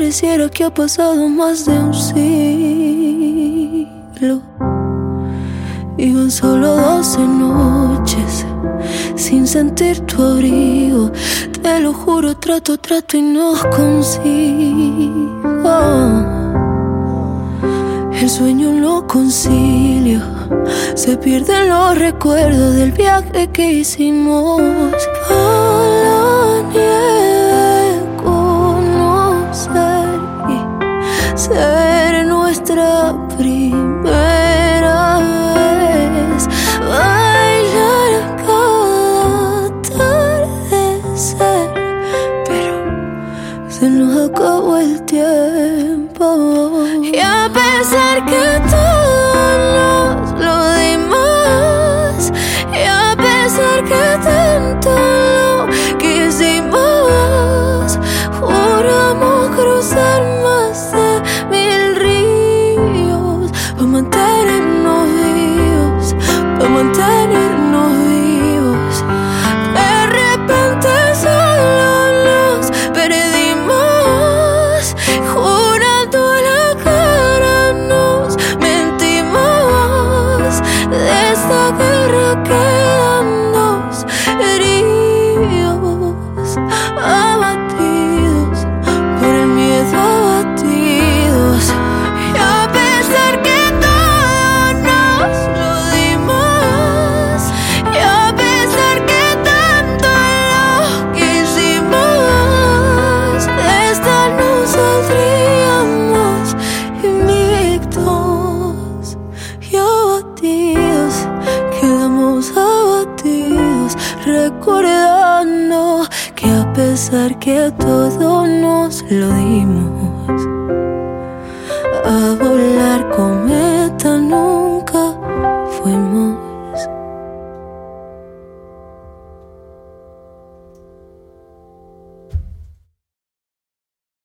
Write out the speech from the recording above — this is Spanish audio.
pareciera que ha pasado más de un siglo. Y van solo 12 noches sin sentir tu abrigo. Te lo juro, trato y no consigo. El sueño no concilio, se pierden los recuerdos del viaje que hicimos a la nieve, conocer y ser nuestra primera vez, bailar cada atardecer, pero se nos acabó el tiempo. Y a pesar que todos nos lo dimos, y a pesar que tanto lo quisimos, juramos cruzar más de 1000 ríos para mantenernos vivos, para mantenernos vivos. De repente solo nos perdimos, jurando a la cara nos mentimos. De esta guerra quedan dos heridos, abatidos, por el miedo abatidos. Y a pesar que todos nos lo dimos, y a pesar que tanto lo quisimos, de esta no saldríamos invictos. Y abatidos, quedamos abatidos, recordando que a pesar que todo nos lo dimos,